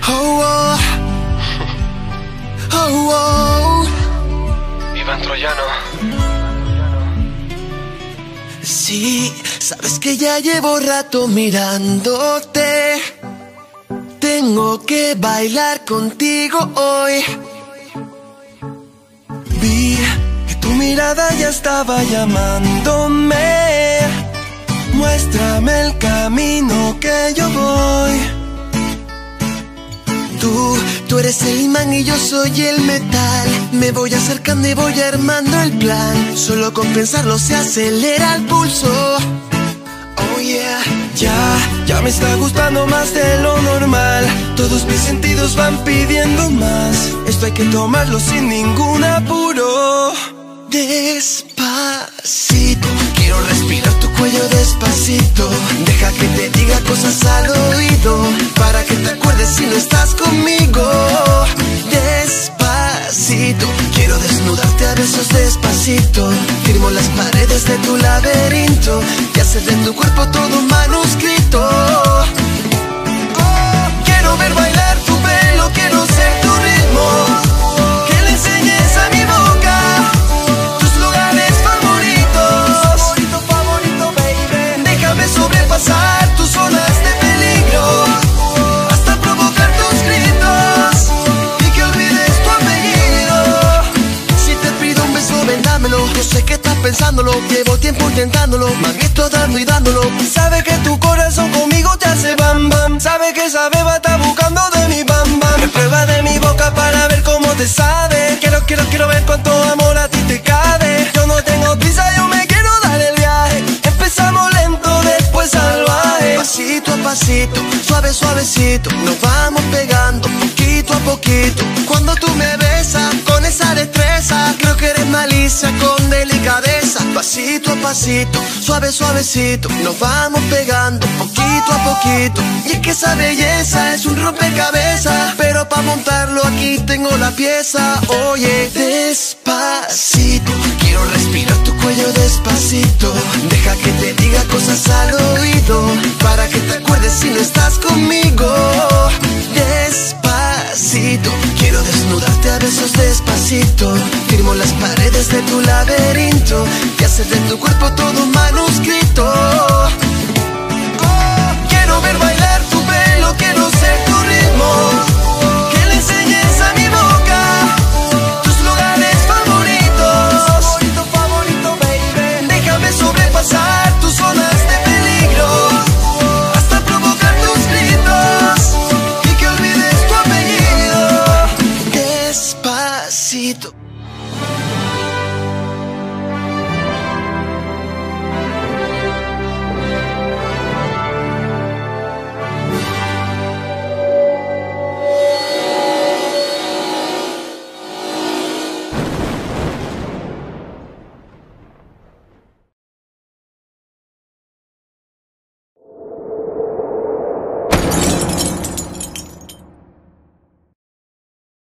Oh, oh, oh, oh. Iván Troyano. Sí, sabes que ya llevo rato mirándote. Tengo que bailar contigo hoy. Vi que tu mirada ya estaba llamándome. Muéstrame el camino que yo voy. Tú eres el imán y yo soy el metal. Me voy acercando y voy armando el plan. Solo con pensarlo se acelera el pulso. Oh yeah. Ya me está gustando más de lo normal. Todos mis sentidos van pidiendo más. Esto hay que tomarlo sin ningún apuro. Despacito, quiero respirar tu cuello despacito. Deja que te diga cosas al oído, para que te acuerdes si no estás conmigo. Despacito, quiero desnudarte a besos despacito. Firmo las paredes de tu laberinto y hacer de tu cuerpo todo un manuscrito. Oh, quiero ver bailar tu pelo, quiero ser tu ritmo. Que le enseñes a mi boca sobrepasar tus zonas de peligro, hasta provocar tus gritos y que olvides tu apellido. Si te pido un beso, ven, dámelo. Yo sé que estás pensándolo, llevo tiempo intentándolo. Me estoy dando y dándolo. Sabe que tu corazón conmigo te hace bam bam. Sabe que esa beba está buscando de mi bam bam. Me prueba de mi boca para ver cómo te sabe. Quiero ver cuánto amor a ti te cabe. Yo no tengo prisa, yo me quiero dar el viaje. Empezamos lento, después salvaje. Pasito a pasito, suave suavecito, nos vamos pegando poquito a poquito. Cuando tú me besas con esa destreza, creo que eres malicia con delicadeza. Pasito a pasito, suave suavecito, nos vamos pegando poquito a poquito. Y es que esa belleza es un rompecabezas, pero para montarlo aquí tengo la pieza. Oye, despacito, quiero respirar tu cuello despacito. Deja que te diga cosas al oído, para que te acuerdes si no estás conmigo. Despacito, quiero desnudarte a besos despacito. Firmo las paredes de tu laberinto y hacer de tu cuerpo todo un manuscrito.